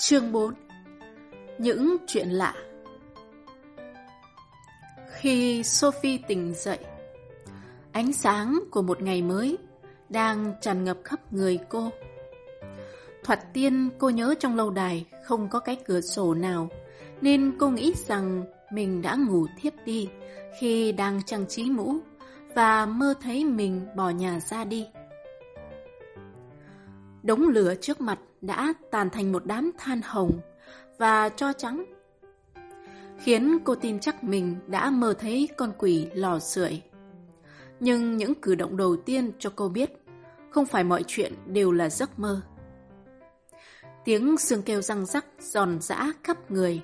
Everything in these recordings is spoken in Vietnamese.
Chương 4. Những chuyện lạ. Khi Sophie tỉnh dậy, ánh sáng của một ngày mới đang tràn ngập khắp người cô. Thoạt tiên cô nhớ trong lâu đài không có cái cửa sổ nào, nên cô nghĩ rằng mình đã ngủ thiếp đi khi đang trang trí mũ và mơ thấy mình bỏ nhà ra đi. Đống lửa trước mặt đã tàn thành một đám than hồng và tro trắng, khiến cô tin chắc mình đã mơ thấy con quỷ lò sưởi. Nhưng những cử động đầu tiên cho cô biết không phải mọi chuyện đều là giấc mơ. Tiếng xương kêu răng rắc giòn giã khắp người.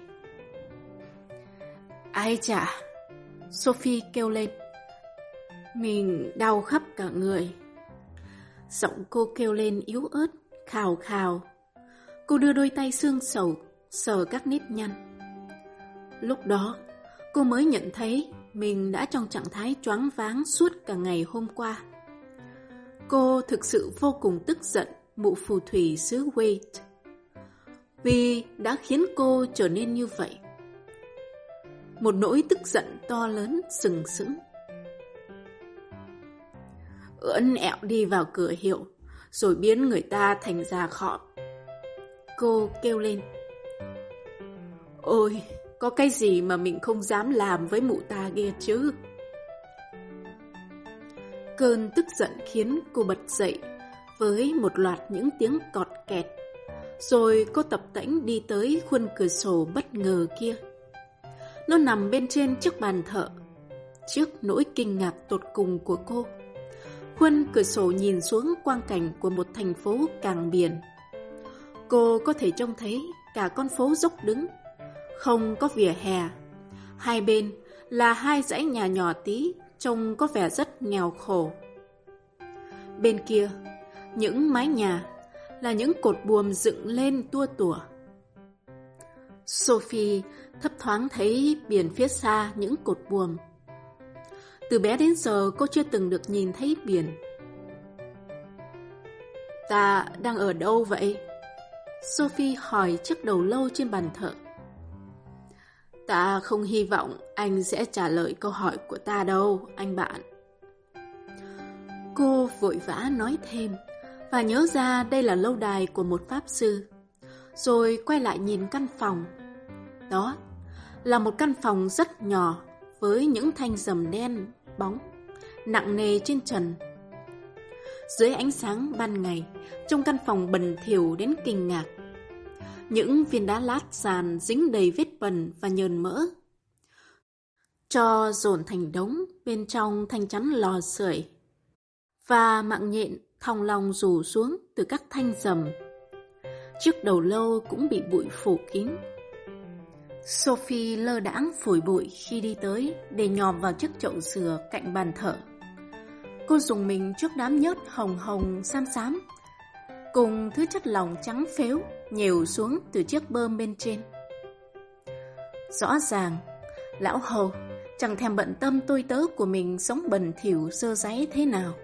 Ai chả, Sophie kêu lên. Mình đau khắp cả người. Giọng cô kêu lên yếu ớt, khào khào. Cô đưa đôi tay xương sầu, sờ các nếp nhăn. Lúc đó, cô mới nhận thấy mình đã trong trạng thái choáng váng suốt cả ngày hôm qua. Cô thực sự vô cùng tức giận mụ phù thủy xứ Wade, vì đã khiến cô trở nên như vậy. Một nỗi tức giận to lớn sừng sững. Ưỡn ẹo đi vào cửa hiệu, rồi biến người ta thành già khọm. Cô kêu lên. Ôi, có cái gì mà mình không dám làm với mụ ta kia chứ? Cơn tức giận khiến cô bật dậy với một loạt những tiếng cọt kẹt. Rồi cô tập tễnh đi tới khuôn cửa sổ bất ngờ kia. Nó nằm bên trên chiếc bàn thợ. Trước nỗi kinh ngạc tột cùng của cô, khuôn cửa sổ nhìn xuống quang cảnh của một thành phố cảng biển. Cô có thể trông thấy cả con phố dốc đứng, không có vỉa hè. Hai bên là hai dãy nhà nhỏ tí, trông có vẻ rất nghèo khổ. Bên kia, những mái nhà là những cột buồm dựng lên tua tủa. Sophie thấp thoáng thấy biển phía xa những cột buồm. Từ bé đến giờ cô chưa từng được nhìn thấy biển. Ta đang ở đâu vậy? Sophie hỏi chiếc đầu lâu trên bàn thợ. Ta không hy vọng anh sẽ trả lời câu hỏi của ta đâu, anh bạn. Cô vội vã nói thêm và nhớ ra đây là lâu đài của một pháp sư. Rồi quay lại nhìn căn phòng. Đó là một căn phòng rất nhỏ với những thanh rèm đen bóng nặng nề trên trần. Dưới ánh sáng ban ngày, trong căn phòng bẩn thỉu đến kinh ngạc. Những viên đá lát sàn dính đầy vết bẩn và nhờn mỡ, tro dồn thành đống bên trong thanh chắn lò sưởi, và mạng nhện thòng lòng rủ xuống từ các thanh rèm. Chiếc đầu lâu cũng bị bụi phủ kín. Sophie lơ đãng phủi bụi khi đi tới để nhòm vào chiếc chậu sửa cạnh bàn thợ. Cô dùng mình trước đám nhớt hồng hồng xám xám cùng thứ chất lỏng trắng phếu nhều xuống từ chiếc bơm bên trên. Rõ ràng, lão hầu chẳng thèm bận tâm tôi tớ của mình sống bẩn thỉu dơ dáy thế nào.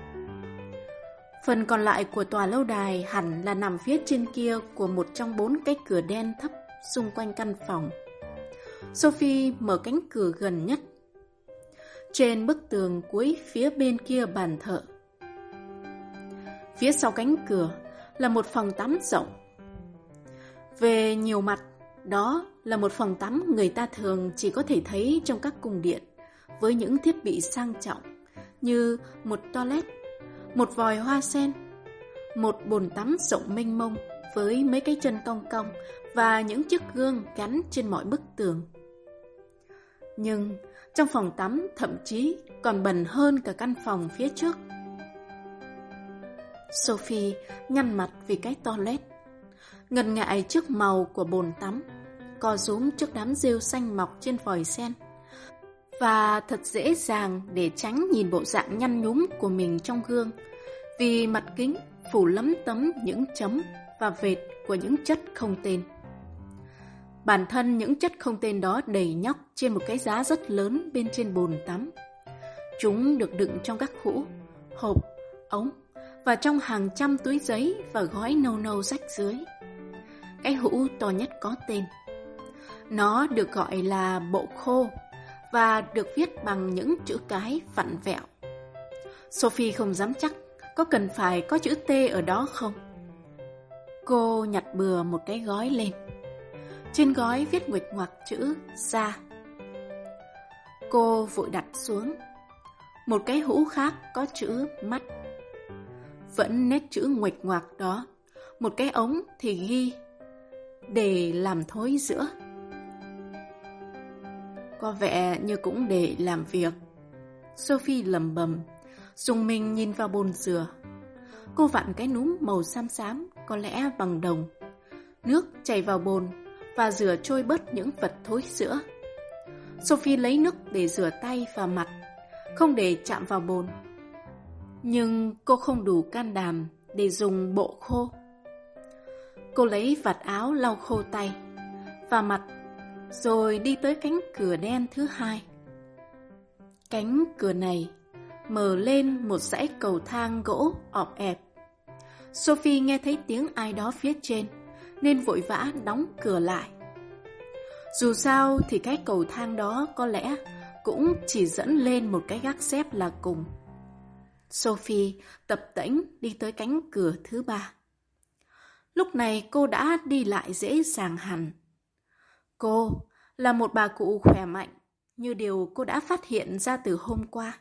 Phần còn lại của tòa lâu đài hẳn là nằm phía trên kia của một trong 4 cái cửa đen thấp xung quanh căn phòng. Sophie mở cánh cửa gần nhất. Trên bức tường cuối phía bên kia bàn thợ, phía sau cánh cửa là một phòng tắm rộng. Về nhiều mặt, đó là một phòng tắm người ta thường chỉ có thể thấy trong các cung điện, với những thiết bị sang trọng như một toilet, một vòi hoa sen, một bồn tắm rộng mênh mông với mấy cái chân cong cong và những chiếc gương gắn trên mọi bức tường. Nhưng trong phòng tắm thậm chí còn bẩn hơn cả căn phòng phía trước. Sophie nhăn mặt vì cái toilet, ngần ngại trước màu của bồn tắm, co rúm trước đám rêu xanh mọc trên vòi sen, và thật dễ dàng để tránh nhìn bộ dạng nhăn nhúm của mình trong gương, vì mặt kính phủ lấm tấm những chấm và vệt của những chất không tên. Bản thân những chất không tên đó đầy nhóc trên một cái giá rất lớn bên trên bồn tắm. Chúng được đựng trong các hũ, hộp, ống và trong hàng trăm túi giấy và gói nâu nâu rách rưới. cái hũ to nhất có tên. Nó được gọi là bộ khô và được viết bằng những chữ cái vặn vẹo. Sophie không dám chắc có cần phải có chữ T ở đó không. Cô nhặt bừa một cái gói lên. Trên gói viết nguệch ngoạc chữ ra. Cô vội đặt xuống. Một cái hũ khác có chữ mắt. Vẫn nét chữ nguệch ngoạc đó. Một cái ống thì ghi để làm thối giữa. Có vẻ như cũng để làm việc. Sophie lẩm bẩm, dùng mình nhìn vào bồn rửa. Cô vặn cái núm màu xám xám, có lẽ bằng đồng. Nước chảy vào bồn và rửa trôi bớt những vật thối rữa. Sophie lấy nước để rửa tay và mặt, không để chạm vào bồn. Nhưng cô không đủ can đảm để dùng bộ khô. Cô lấy vạt áo lau khô tay và mặt, rồi đi tới cánh cửa đen thứ hai. Cánh cửa này mở lên một dãy cầu thang gỗ ọp ẹp. Sophie nghe thấy tiếng ai đó phía trên, nên vội vã đóng cửa lại. Dù sao thì cái cầu thang đó có lẽ cũng chỉ dẫn lên một cái gác xếp là cùng. Sophie tập tễnh đi tới cánh cửa thứ ba. Lúc này cô đã đi lại dễ dàng hẳn. Cô là một bà cụ khỏe mạnh, như điều cô đã phát hiện ra từ hôm qua.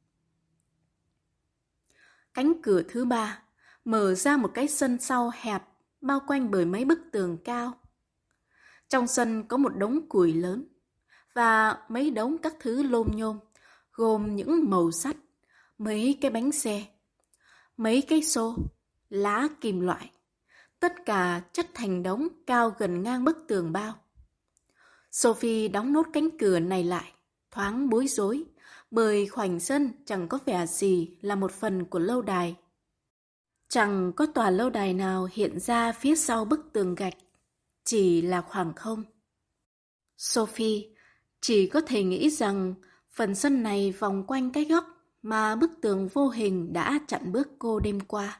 Cánh cửa thứ ba mở ra một cái sân sau hẹp, bao quanh bởi mấy bức tường cao. Trong sân có một đống củi lớn và mấy đống các thứ lôm nhôm, gồm những màu sắt, mấy cái bánh xe, mấy cây xô, lá kim loại. Tất cả chất thành đống cao gần ngang bức tường bao. Sophie đóng nốt cánh cửa này lại, thoáng bối rối, bởi khoảnh sân chẳng có vẻ gì là một phần của lâu đài. Chẳng có tòa lâu đài nào hiện ra phía sau bức tường gạch, chỉ là khoảng không. Sophie chỉ có thể nghĩ rằng phần sân này vòng quanh cái góc mà bức tường vô hình đã chặn bước cô đêm qua.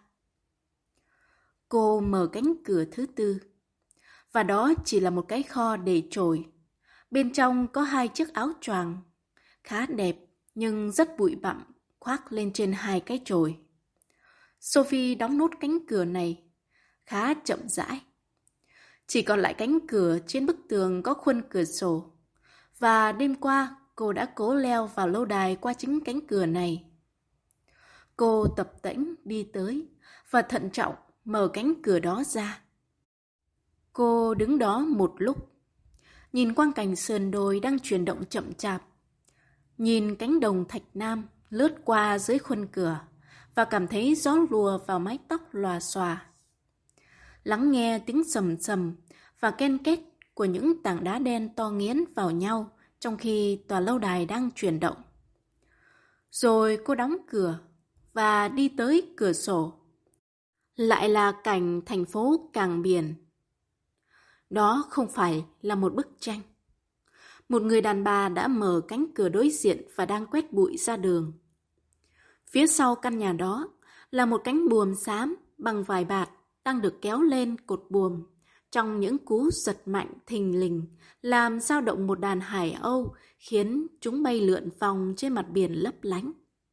Cô mở cánh cửa thứ tư, và đó chỉ là một cái kho để trồi. Bên trong có hai chiếc áo choàng, khá đẹp nhưng rất bụi bặm, khoác lên trên hai cái chổi. Sophie đóng nốt cánh cửa này, khá chậm rãi. Chỉ còn lại cánh cửa trên bức tường có khuôn cửa sổ, và đêm qua cô đã cố leo vào lâu đài qua chính cánh cửa này. Cô tập tễnh đi tới và thận trọng mở cánh cửa đó ra. Cô đứng đó một lúc, nhìn quang cảnh sườn đồi đang chuyển động chậm chạp, nhìn cánh đồng thạch nam lướt qua dưới khuôn cửa và cảm thấy gió lùa vào mái tóc lòa xòa. Lắng nghe tiếng sầm sầm và ken két của những tảng đá đen to nghiến vào nhau trong khi tòa lâu đài đang chuyển động. Rồi cô đóng cửa và đi tới cửa sổ. Lại là cảnh thành phố cảng biển. Đó không phải là một bức tranh. Một người đàn bà đã mở cánh cửa đối diện và đang quét bụi ra đường. Phía sau căn nhà đó là một cánh buồm xám bằng vải bạt đang được kéo lên cột buồm trong những cú giật mạnh thình lình làm dao động một đàn hải âu, khiến chúng bay lượn vòng trên mặt biển lấp lánh.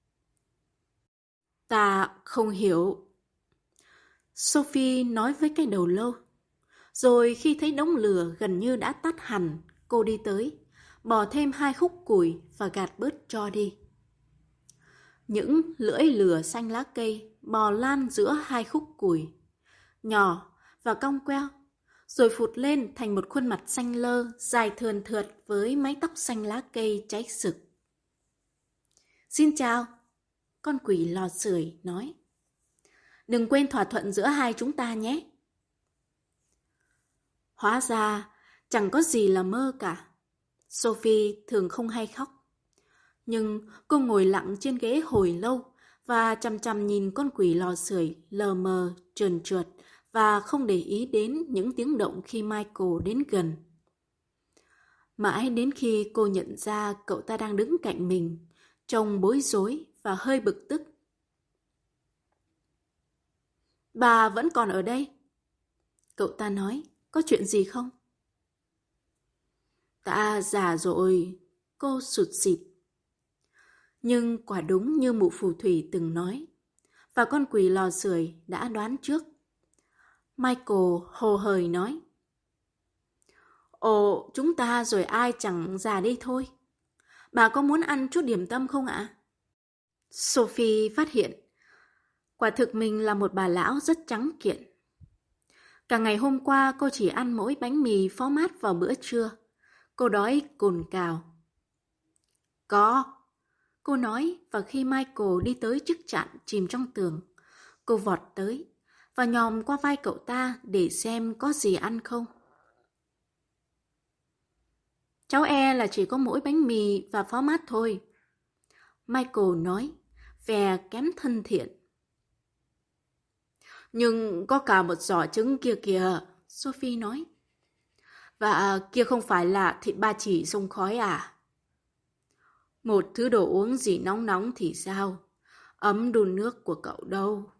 Ta không hiểu. Sophie nói với cái đầu lâu. Rồi khi thấy đống lửa gần như đã tắt hẳn, cô đi tới, bỏ thêm 2 khúc củi và gạt bớt tro đi. Những lưỡi lửa xanh lá cây bò lan giữa 2 khúc củi, nhỏ và cong queo, rồi phụt lên thành một khuôn mặt xanh lơ, dài thườn thượt với mái tóc xanh lá cây cháy sực. Xin chào, con quỷ lò sưởi nói. Đừng quên thỏa thuận giữa hai chúng ta nhé. Hóa ra chẳng có gì là mơ cả. Sophie thường không hay khóc. Nhưng cô ngồi lặng trên ghế hồi lâu và chằm chằm nhìn con quỷ lò sưởi lờ mờ, trơn trượt và không để ý đến những tiếng động khi Michael đến gần. Mãi đến khi cô nhận ra cậu ta đang đứng cạnh mình, trông bối rối và hơi bực tức. Bà vẫn còn ở đây? Cậu ta nói, có chuyện gì không? Ta già rồi, cô sụt sịt. Nhưng quả đúng như mụ phù thủy từng nói, và con quỷ lò sưởi đã đoán trước. Michael hồ hởi nói, ồ, chúng ta rồi ai chẳng già đi thôi. Bà có muốn ăn chút điểm tâm không ạ? Sophie phát hiện, quả thực mình là một bà lão rất trắng kiện. Cả ngày hôm qua cô chỉ ăn mỗi bánh mì phó mát vào bữa trưa. Cô đói cồn cào. Có, cô nói, và khi Michael đi tới chiếc chạn chìm trong tường, cô vọt tới và nhòm qua vai cậu ta để xem có gì ăn không. Cháu e là chỉ có mỗi bánh mì và phó mát thôi, Michael nói, vẻ kém thân thiện. Nhưng có cả một giỏ trứng kia kìa, Sophie nói. Và kia không phải là thịt ba chỉ xông khói à? Một thứ đồ uống gì nóng nóng thì sao? Ấm đun nước của cậu đâu.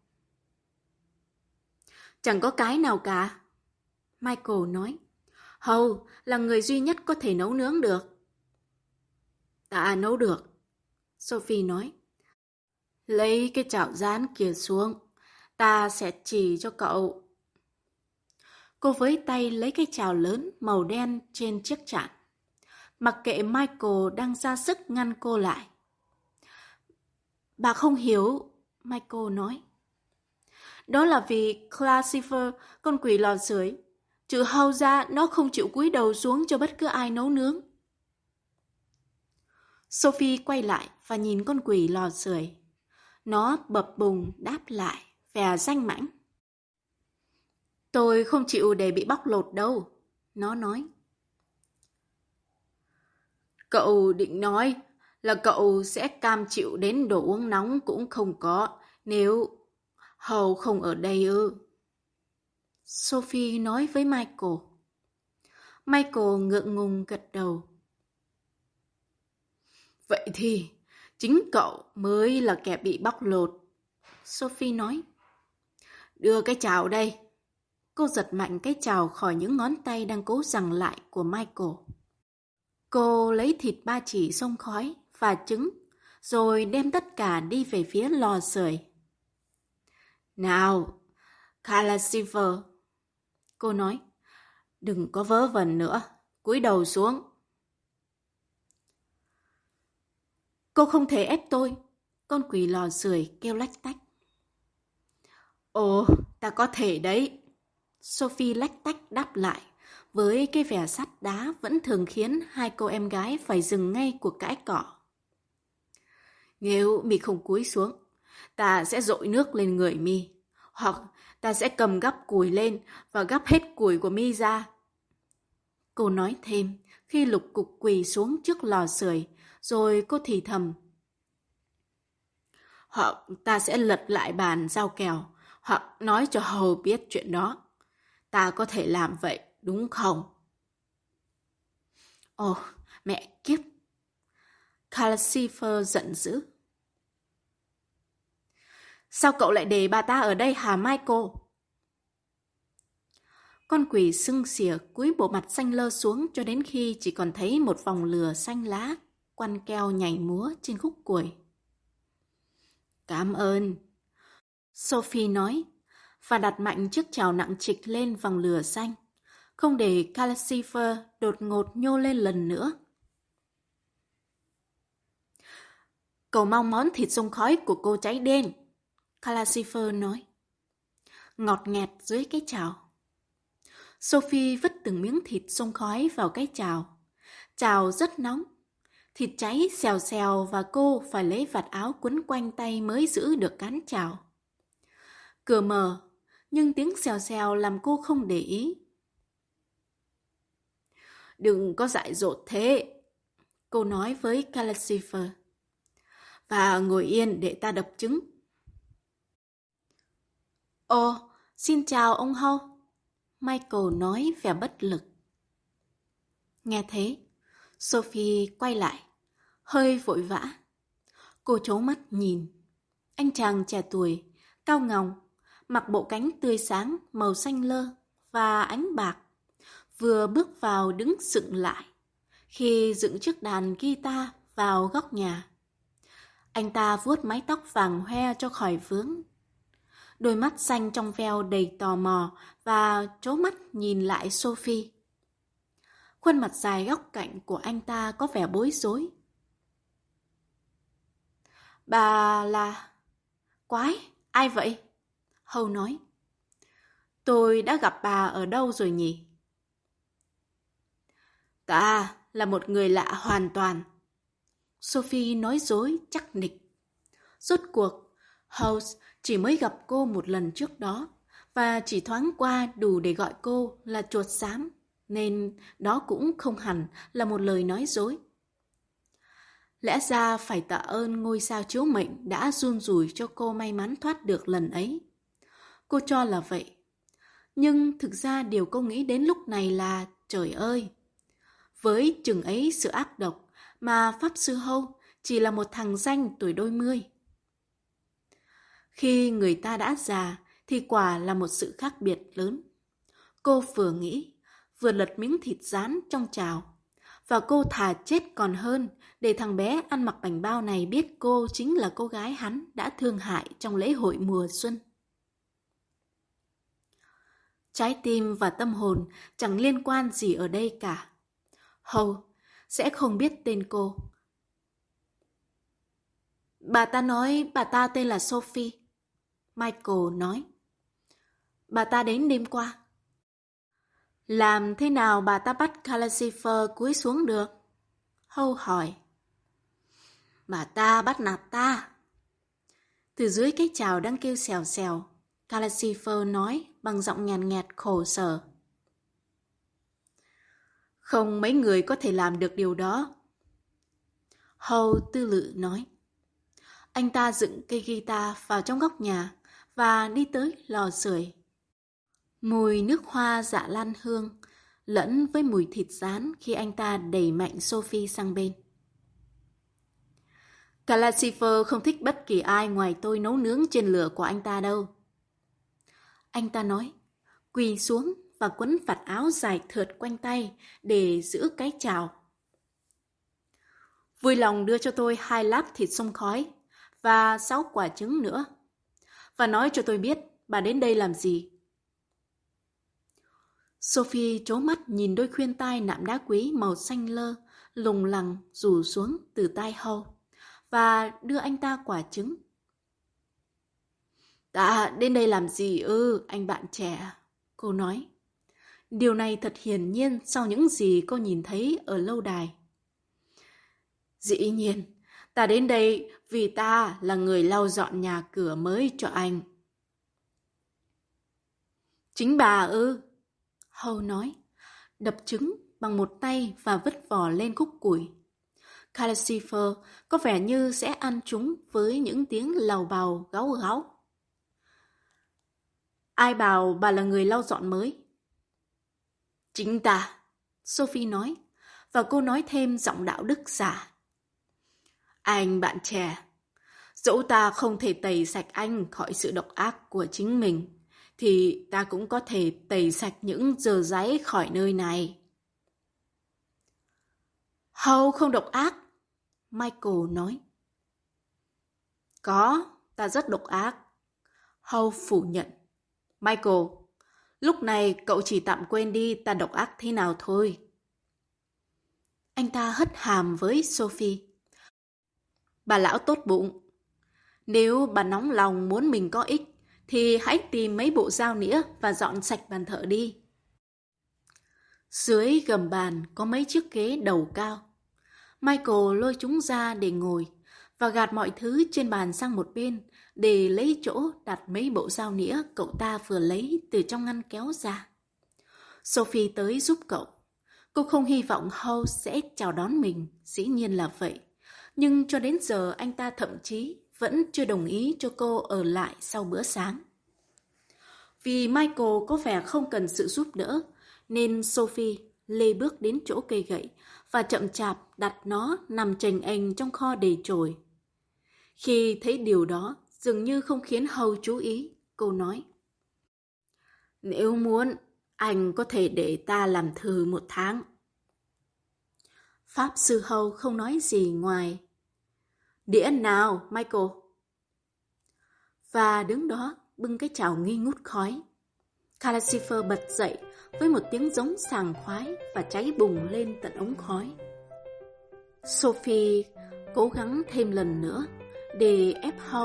Chẳng có cái nào cả, Michael nói. Hầu là người duy nhất có thể nấu nướng được. Ta nấu được, Sophie nói. Lấy cái chảo rán kia xuống, ta sẽ chỉ cho cậu. Cô với tay lấy cái chảo lớn màu đen trên chiếc chạn. Mặc kệ Michael đang ra sức ngăn cô lại. Bà không hiểu, Michael nói. Đó là vì Classifer, con quỷ lò sưởi, trừ Hầu ra nó không chịu cúi đầu xuống cho bất cứ ai nấu nướng. Sophie quay lại và nhìn con quỷ lò sưởi. Nó bập bùng đáp lại, vẻ danh mãnh. Tôi không chịu để bị bóc lột đâu, nó nói. Cậu định nói là cậu sẽ cam chịu đến đồ uống nóng cũng không có nếu Hầu không ở đây ư? Sophie nói với Michael. Michael ngượng ngùng gật đầu. Vậy thì chính cậu mới là kẻ bị bóc lột, Sophie nói. Đưa cái chảo đây. Cô giật mạnh cái chảo khỏi những ngón tay đang cố giằng lại của Michael. Cô lấy thịt ba chỉ xông khói và trứng, rồi đem tất cả đi về phía lò sưởi. Nào, Classifer, cô nói, đừng có vớ vẩn nữa, cúi đầu xuống. Cô không thể ép tôi, con quỷ lò sưởi kêu lách tách. Ồ, ta có thể đấy, Sophie lách tách đáp lại, với cái vẻ sắt đá vẫn thường khiến hai cô em gái phải dừng ngay cuộc cãi cọ. Nếu mi không cúi xuống, ta sẽ dội nước lên người mi, hoặc ta sẽ cầm gắp củi lên và gắp hết củi của mi ra. Cô nói thêm khi lục cục quỳ xuống trước lò sưởi, rồi cô thì thầm. Hoặc ta sẽ lật lại bàn rau kèo, hoặc nói cho Hầu biết chuyện đó. Ta có thể làm vậy, đúng không? Ồ, mẹ kiếp! Classifer giận dữ. Sao cậu lại để bà ta ở đây hả Michael? Con quỷ sưng xỉa cúi bộ mặt xanh lơ xuống cho đến khi chỉ còn thấy một vòng lửa xanh lá quăn keo nhảy múa trên khúc củi. Cảm ơn, Sophie nói, và đặt mạnh chiếc chảo nặng trịch lên vòng lửa xanh, không để Classifer đột ngột nhô lên lần nữa. Cầu mong món thịt xông khói của cô cháy đen, Classifer nói. Ngọt nghẹt dưới cái chảo. Sophie vứt từng miếng thịt xông khói vào cái chảo. Chảo rất nóng. Thịt cháy xèo xèo và cô phải lấy vạt áo quấn quanh tay mới giữ được cán chảo. Cửa mở, nhưng tiếng xèo xèo làm cô không để ý. Đừng có dại dột thế, cô nói với Classifer. Và ngồi yên để ta đập trứng. Ồ, xin chào ông Hâu, Michael nói vẻ bất lực. Nghe thế, Sophie quay lại, hơi vội vã. Cô trố mắt nhìn. Anh chàng trẻ tuổi, cao ngòng, mặc bộ cánh tươi sáng màu xanh lơ và ánh bạc, vừa bước vào đứng sững lại khi dựng chiếc đàn guitar vào góc nhà. Anh ta vuốt mái tóc vàng hoe cho khỏi vướng. Đôi mắt xanh trong veo đầy tò mò và trố mắt nhìn lại Sophie. Khuôn mặt dài góc cạnh của anh ta có vẻ bối rối. Bà là... Quái, ai vậy? Hầu nói. Tôi đã gặp bà ở đâu rồi nhỉ? Ta là một người lạ hoàn toàn. Sophie nói dối chắc nịch. Rốt cuộc, House chỉ mới gặp cô một lần trước đó và chỉ thoáng qua đủ để gọi cô là chuột xám, nên đó cũng không hẳn là một lời nói dối. Lẽ ra phải tạ ơn ngôi sao chiếu mệnh đã giun rủi cho cô may mắn thoát được lần ấy. Cô cho là vậy. Nhưng thực ra điều cô nghĩ đến lúc này là trời ơi! Với chừng ấy sự ác độc mà Pháp Sư Hâu chỉ là một thằng danh tuổi đôi mươi. Khi người ta đã già thì quả là một sự khác biệt lớn. Cô vừa nghĩ, vừa lật miếng thịt rán trong chảo. Và cô thà chết còn hơn để thằng bé ăn mặc bảnh bao này biết cô chính là cô gái hắn đã thương hại trong lễ hội mùa xuân. Trái tim và tâm hồn chẳng liên quan gì ở đây cả. Hầu sẽ không biết tên cô. Bà ta nói bà ta tên là Sophie. Michael nói. Bà ta đến đêm qua. Làm thế nào bà ta bắt Calcifer cúi xuống được? Hầu hỏi. Bà ta bắt nạt ta. Từ dưới cái chảo đang kêu xèo xèo, Calcifer nói bằng giọng nhàn nhạt khổ sở. Không mấy người có thể làm được điều đó. Hầu tư lự nói. Anh ta dựng cây guitar vào trong góc nhà và đi tới lò sưởi. Mùi nước hoa dạ lan hương lẫn với mùi thịt rán khi anh ta đẩy mạnh Sophie sang bên. Calcifer không thích bất kỳ ai ngoài tôi nấu nướng trên lửa của anh ta đâu. Anh ta nói, quỳ xuống và quấn vạt áo dài thượt quanh tay để giữ cái chảo. Vui lòng đưa cho tôi 2 lát thịt xông khói và 6 quả trứng nữa. Và nói cho tôi biết bà đến đây làm gì. Sophie trố mắt nhìn đôi khuyên tai nạm đá quý màu xanh lơ, lùng lẳng rủ xuống từ tai Hầu và đưa anh ta quả trứng. Ta đến đây làm gì ư, anh bạn trẻ? Cô nói. Điều này thật hiển nhiên sau những gì cô nhìn thấy ở lâu đài. Dĩ nhiên, ta đến đây vì ta là người lau dọn nhà cửa mới cho anh. Chính bà ư? Hầu nói, đập trứng bằng một tay và vứt vỏ lên khúc củi. Calcifer có vẻ như sẽ ăn chúng với những tiếng làu bào gáu gáu. Ai bảo bà là người lau dọn mới? Chính ta, Sophie nói, và cô nói thêm giọng đạo đức giả. Anh bạn trẻ, dẫu ta không thể tẩy sạch anh khỏi sự độc ác của chính mình, thì ta cũng có thể tẩy sạch những dơ dáy khỏi nơi này. Hầu không độc ác, Michael nói. Có, ta rất độc ác. Hầu phủ nhận. Michael, lúc này cậu chỉ tạm quên đi ta độc ác thế nào thôi. Anh ta hất hàm với Sophie. Bà lão tốt bụng. Nếu bà nóng lòng muốn mình có ích, thì hãy tìm mấy bộ dao nĩa và dọn sạch bàn thờ đi. Dưới gầm bàn có mấy chiếc ghế đầu cao. Michael lôi chúng ra để ngồi và gạt mọi thứ trên bàn sang một bên để lấy chỗ đặt mấy bộ dao nĩa cậu ta vừa lấy từ trong ngăn kéo ra. Sophie tới giúp cậu. Cô không hy vọng Howe sẽ chào đón mình, dĩ nhiên là vậy. Nhưng cho đến giờ anh ta thậm chí vẫn chưa đồng ý cho cô ở lại sau bữa sáng. Vì Michael có vẻ không cần sự giúp đỡ, nên Sophie lê bước đến chỗ cây gậy và chậm chạp đặt nó nằm chềnh ênh trong kho đầy chổi. Khi thấy điều đó dường như không khiến Howe chú ý, cô nói. Nếu muốn, Anh có thể để ta làm thử 1 tháng. Pháp sư Hầu không nói gì ngoài đĩa nào, Michael. Và đứng đó bưng cái chảo nghi ngút khói. Calcifer bật dậy với một tiếng giống sảng khoái và cháy bùng lên tận ống khói. Sophie cố gắng thêm lần nữa để ép Hầu.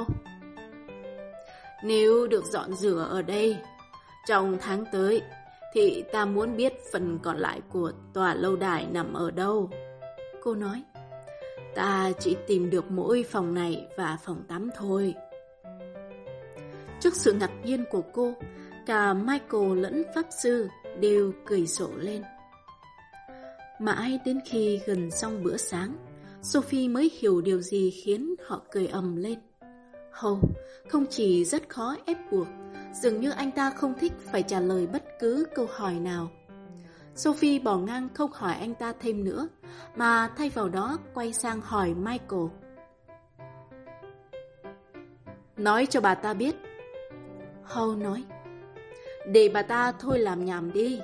Nếu được dọn rửa ở đây trong tháng tới thì ta muốn biết phần còn lại của tòa lâu đài nằm ở đâu. Cô nói, ta chỉ tìm được mỗi phòng này và phòng tắm thôi. Trước sự ngạc nhiên của cô, cả Michael lẫn Pháp sư đều cười rộ lên. Mãi đến khi gần xong bữa sáng, Sophie mới hiểu điều gì khiến họ cười ầm lên. Hầu không chỉ rất khó ép buộc, dường như anh ta không thích phải trả lời bất cứ câu hỏi nào. Sophie bỏ ngang không hỏi anh ta thêm nữa, mà thay vào đó quay sang hỏi Michael. Nói cho bà ta biết. Hầu nói, để bà ta thôi làm nhảm đi.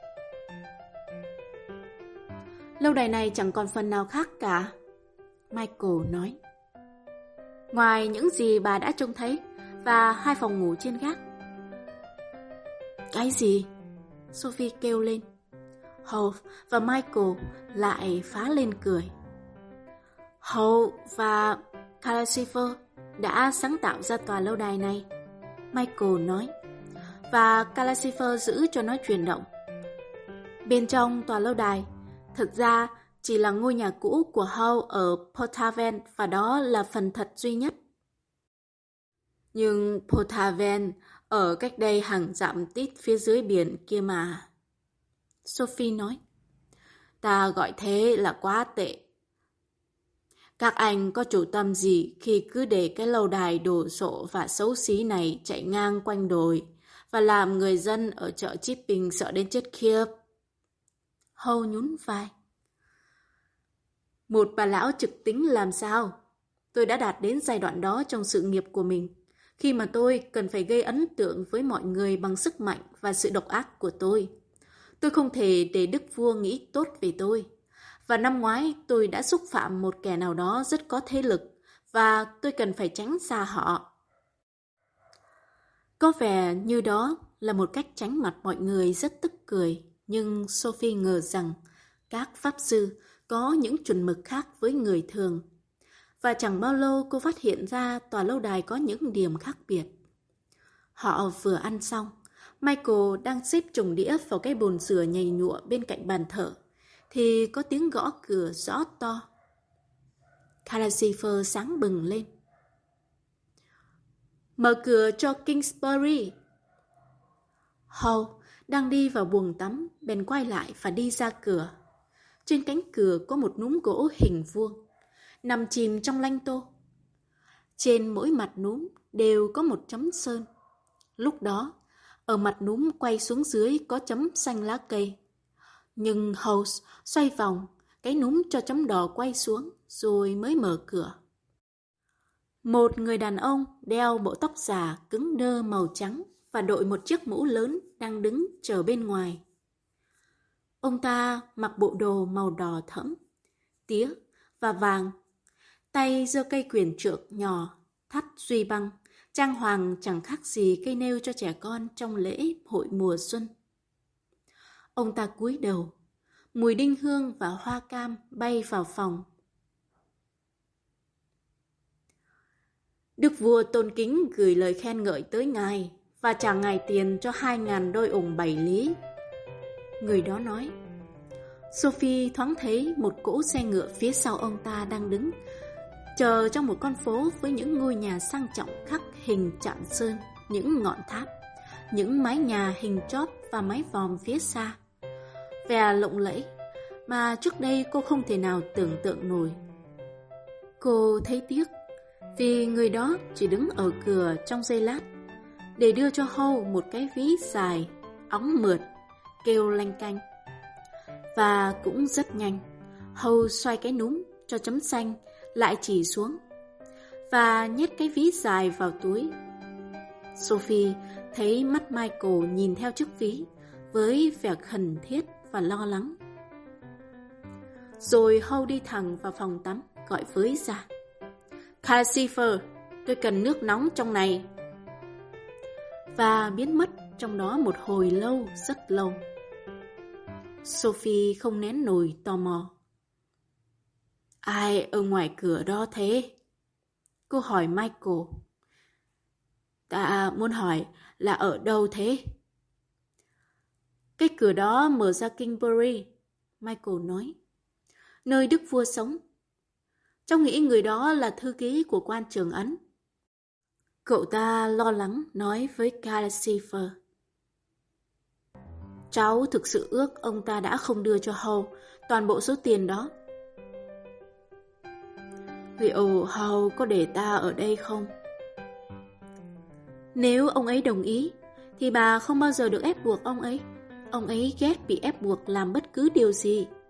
Lâu đài này chẳng còn phần nào khác cả, Michael nói. Ngoài những gì bà đã trông thấy và 2 phòng ngủ trên gác. Cái gì? Sophie kêu lên. Hope và Michael lại phá lên cười. Hope và Calcifer đã sáng tạo ra tòa lâu đài này, Michael nói. Và Calcifer giữ cho nó chuyển động. Bên trong tòa lâu đài, thực ra chỉ là ngôi nhà cũ của Howe ở Portaven và đó là phần thật duy nhất. Nhưng Portaven ở cách đây hàng dặm tít phía dưới biển kia mà. Sophie nói, ta gọi thế là quá tệ. Các anh có chủ tâm gì khi cứ để cái lâu đài đồ sộ và xấu xí này chạy ngang quanh đồi và làm người dân ở chợ Chipping sợ đến chết khiếp? Howe nhún vai. Một bà lão trực tính làm sao? Tôi đã đạt đến giai đoạn đó trong sự nghiệp của mình, khi mà tôi cần phải gây ấn tượng với mọi người bằng sức mạnh và sự độc ác của tôi. Tôi không thể để đức vua nghĩ tốt về tôi. Và năm ngoái tôi đã xúc phạm một kẻ nào đó rất có thế lực và tôi cần phải tránh xa họ. Có vẻ như đó là một cách tránh mặt mọi người rất tức cười, nhưng Sophie ngờ rằng các pháp sư có những chuẩn mực khác với người thường. Và chẳng bao lâu cô phát hiện ra tòa lâu đài có những điểm khác biệt. Họ vừa ăn xong, Michael đang xếp chồng đĩa vào cái bồn rửa nhầy nhụa bên cạnh bàn thờ, thì có tiếng gõ cửa rõ to. Calcifer sáng bừng lên. Mở cửa cho Kingsbury. Howe đang đi vào buồng tắm, bèn quay lại và đi ra cửa. Trên cánh cửa có một núm gỗ hình vuông, nằm chìm trong lanh tô. Trên mỗi mặt núm đều có một chấm sơn. Lúc đó, ở mặt núm quay xuống dưới có chấm xanh lá cây. Nhưng House xoay vòng, cái núm cho chấm đỏ quay xuống, rồi mới mở cửa. Một người đàn ông đeo bộ tóc giả cứng đơ màu trắng và đội một chiếc mũ lớn đang đứng chờ bên ngoài. Ông ta mặc bộ đồ màu đỏ thẫm, tía và vàng, tay giơ cây quyền trượng nhỏ, thắt duy băng, trang hoàng chẳng khác gì cây nêu cho trẻ con trong lễ hội mùa xuân. Ông ta cúi đầu, mùi đinh hương và hoa cam bay vào phòng. Đức vua tôn kính gửi lời khen ngợi tới ngài và trả ngài tiền cho 2.000 đôi ủng 7 lý. Người đó nói. Sophie thoáng thấy một cỗ xe ngựa phía sau ông ta đang đứng, chờ trong một con phố với những ngôi nhà sang trọng khắc hình chạm sơn, những ngọn tháp, những mái nhà hình chóp và mái vòm phía xa. Vẻ lộng lẫy mà trước đây cô không thể nào tưởng tượng nổi. Cô thấy tiếc vì người đó chỉ đứng ở cửa trong giây lát để đưa cho Howe một cái ví dài, óng mượt, kêu lanh canh. Và cũng rất nhanh, Howe xoay cái núm cho chấm xanh lại chỉ xuống và nhét cái ví dài vào túi. Sophie thấy mắt Michael nhìn theo chiếc ví với vẻ khẩn thiết và lo lắng. Rồi Howe đi thẳng vào phòng tắm, gọi với ra: "Calcifer, tôi cần nước nóng trong này." Và biến mất trong đó một hồi lâu, rất lâu. Sophie không nén nổi tò mò. "Ai ở ngoài cửa đó thế?" Cô hỏi Michael. "Ta muốn hỏi là ở đâu thế?" "Cái cửa đó mở ra Kingsbury," Michael nói, "nơi đức vua sống. Cháu nghĩ người đó là thư ký của quan trưởng Ấn." Cậu ta lo lắng nói với Calcifer. "Cháu thực sự ước ông ta đã không đưa cho Howe toàn bộ số tiền đó." "Liệu Howe có để ta ở đây không?" "Nếu ông ấy đồng ý, thì bà không bao giờ được ép buộc ông ấy. Ông ấy ghét bị ép buộc làm bất cứ điều gì.